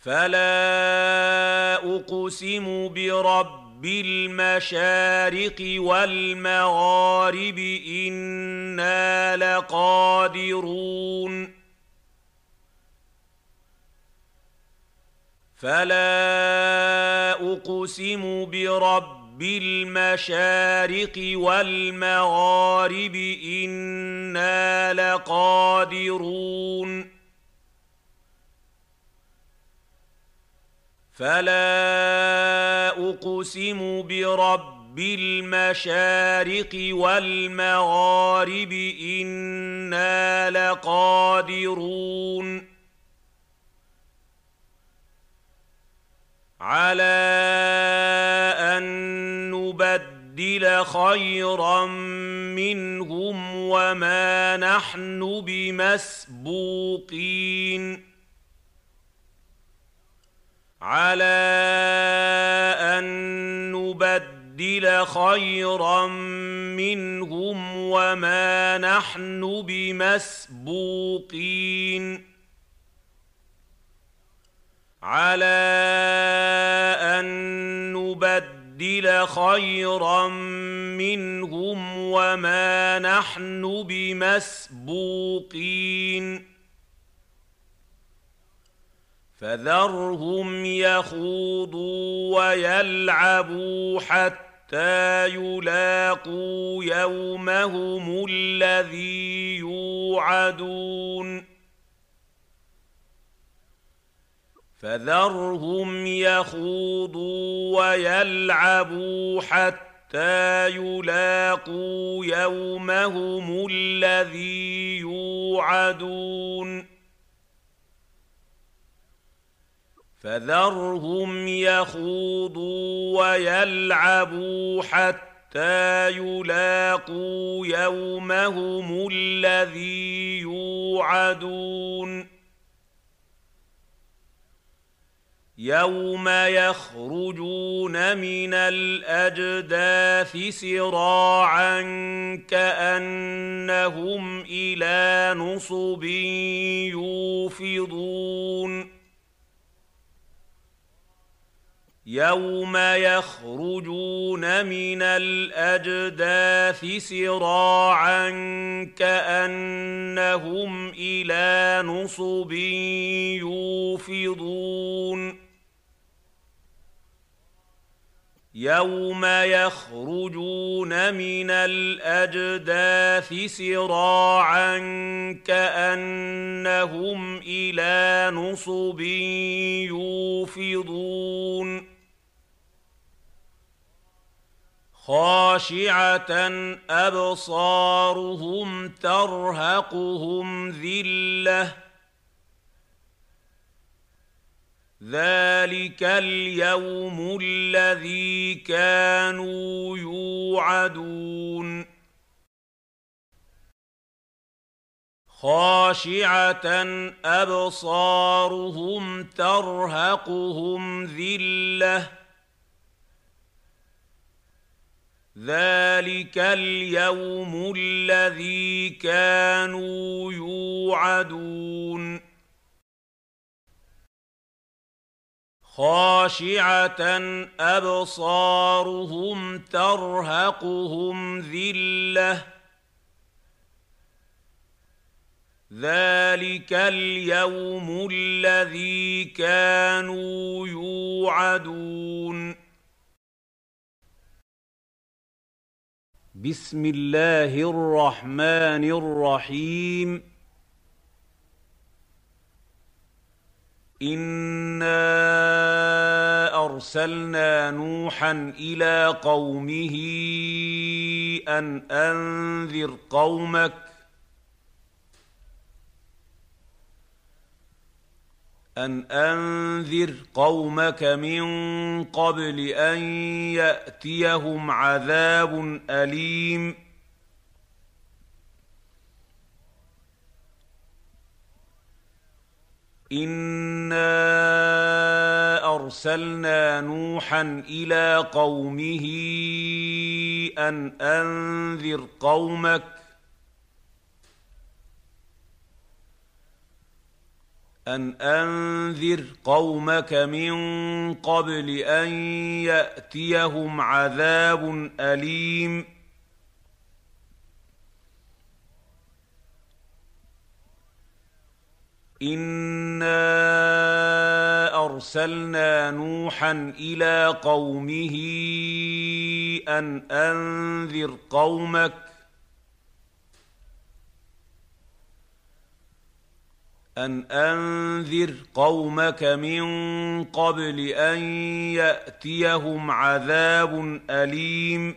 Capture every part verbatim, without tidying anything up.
فلا أقسم برب المشارق والمغارب إنا لقادرون فلا أقسم برب المشارق والمغارب إنا لقادرون فلا أقسم برب المشارق والمغارب إنا لقادرون على أن نبدل خيرا منهم وما نحن بمسبوقين على أن نبدل خيرا منهم وما نحن بمسبوقين على أن نبدل خيرا منهم وما نحن بمسبوقين فذرهم يخوضوا ويلعبوا حتى يلاقوا يومهم الذي يوعدون فذرهم يخوضوا ويلعبوا حتى يلاقوا يومهم الذي يوعدون فذرهم يخوضوا ويلعبوا حتى يلاقوا يومهم الذي يوعدون يوم يخرجون من الأجداث سراعا كأنهم إلى نصب يوفضون يوم يخرجون من الأجداث سراعا كأنهم إلى نصب يوفضون يوم يخرجون من الأجداث سراعا كأنهم إلى نصب يوفضون خاشعة أبصارهم ترهقهم ذلة ذلك اليوم الذي كانوا يوعدون خاشعة أبصارهم ترهقهم ذلة ذلك اليوم الذي كانوا يوعدون خاشعة أبصارهم ترهقهم ذلة ذلك اليوم الذي كانوا يوعدون بسم الله الرحمن الرحيم إنا أرسلنا نوحا إلى قومه أن أنذر قومك أن أنذر قومك من قبل أن يأتيهم عذاب أليم إنا أرسلنا نوحا إلى قومه أن أنذر قومك أن أنذر قومك من قبل أن يأتيهم عذاب أليم إنا أرسلنا نوحا إلى قومه أن أنذر قومك أن أنذر قومك من قبل أن يأتيهم عذاب أليم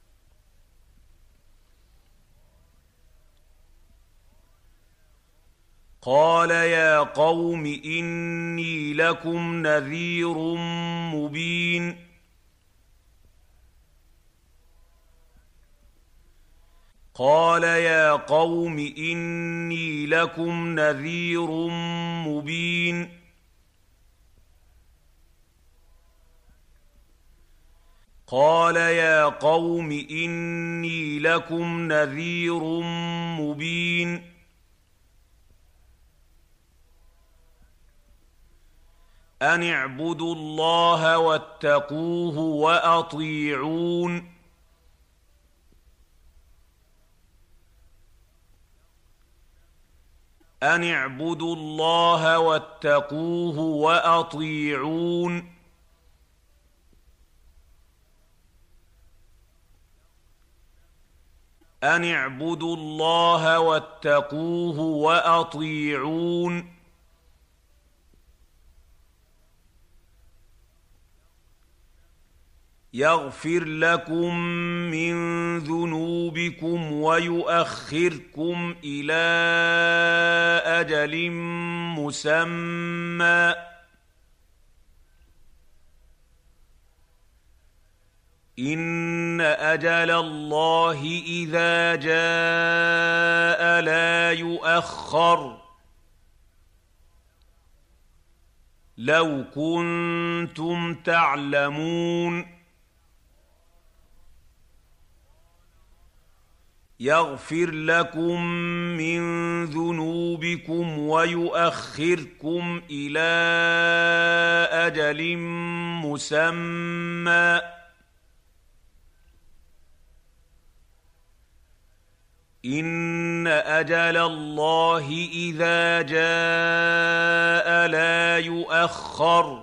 قال يا قوم إني لكم نذير مبين قال يا قوم إني لكم نذير مبين قال يا قوم إني لكم نذير مبين أن اعبدوا الله واتقوه وأطيعون أن اعبدوا الله واتقوه وأطيعون أن اعبدوا الله واتقوه وأطيعون يغفر لكم من ذنوبكم ويؤخركم إلى أجل مسمى إن أجل الله إذا جاء لا يؤخر لو كنتم تعلمون يغفر لكم من ذنوبكم ويؤخركم إلى أجل مسمى إن أجل الله إذا جاء لا يؤخر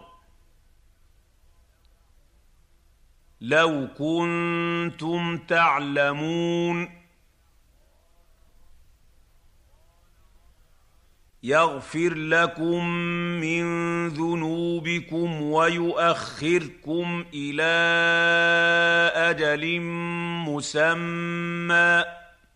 لو كنتم تعلمون يغفر لكم من ذنوبكم ويؤخركم إلى أجل مسمى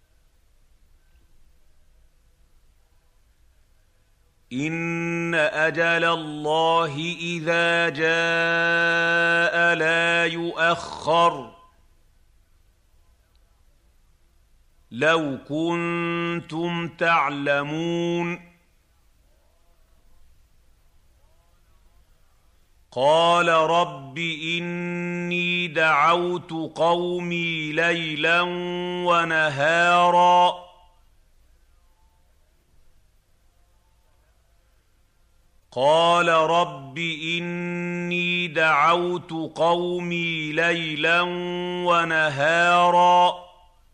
إن أجل الله إذا جاء لا يؤخر لو كنتم تعلمون قال رب إني دعوت قومي ليلا ونهارا قال رب إني دعوت قومي ليلا ونهارا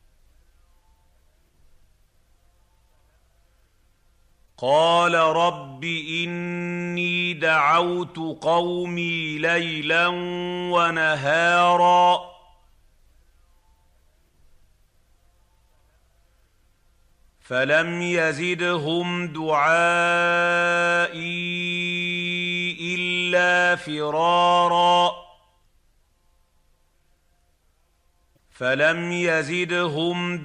قال رب إني دعوت قومي ليلا ونهارا فلم يزدهم دعائي إلا فرارا فلم يزدهم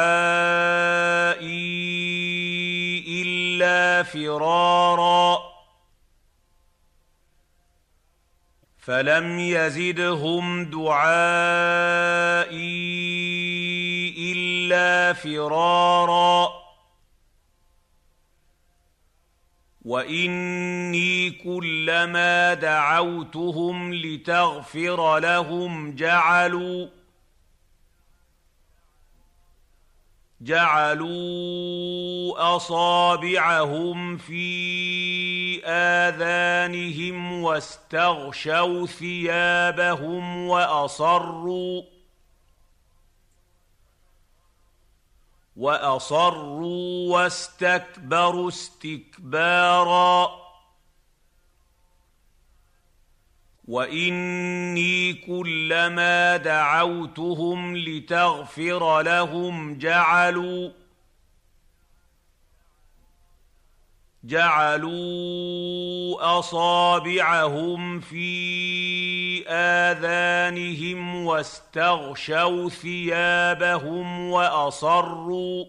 دعائي إلا فرارا فلم يزدهم دعائي إلا فرارا وإني كلما دعوتهم لتغفر لهم جعلوا جعلوا أصابعهم في آذانهم واستغشوا ثيابهم وأصروا وأصروا واستكبروا استكبارا وإني كلما دعوتهم لتغفر لهم جعلوا جعلوا أصابعهم في آذانهم واستغشوا ثيابهم وأصروا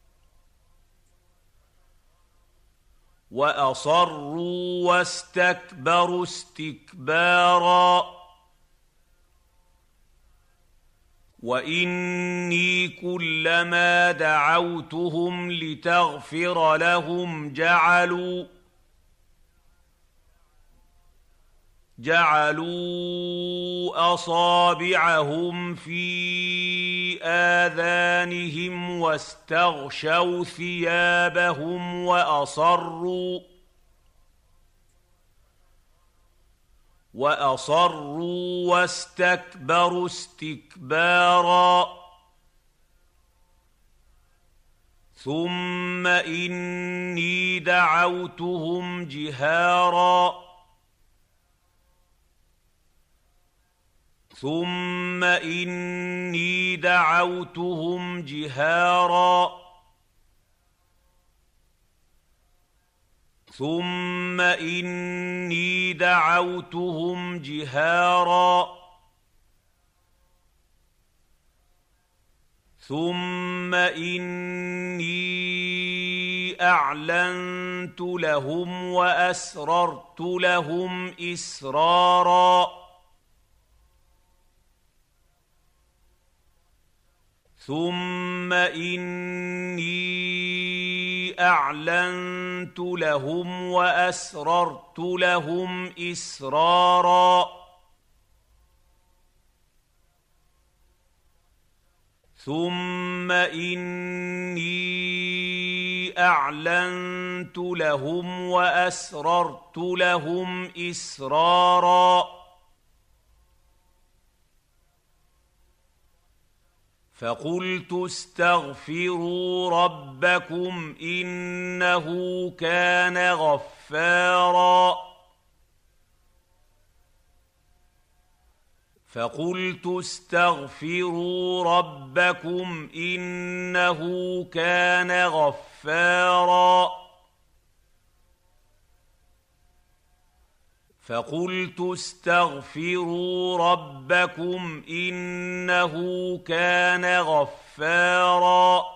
وأصروا واستكبروا استكبارا وإني كلما دعوتهم لتغفر لهم جعلوا جعلوا أصابعهم في آذانهم واستغشوا ثيابهم وأصروا وأصروا واستكبروا استكبارا ثم إني دعوتهم جهارا ثم إني دعوتهم جهارا ثم إني دعوتهم جهارا ثم إني أعلنت لهم وأسررت لهم إسرارا ثم إني أعلنت لهم وأسررت لهم إسرارا ثم إني أعلنت لهم وأسررت لهم إسرارا فقلت استغفروا ربكم إنه كان غفارا فقلت استغفروا ربكم إنه كان غفارا فقلت استغفروا ربكم إنه كان غفارا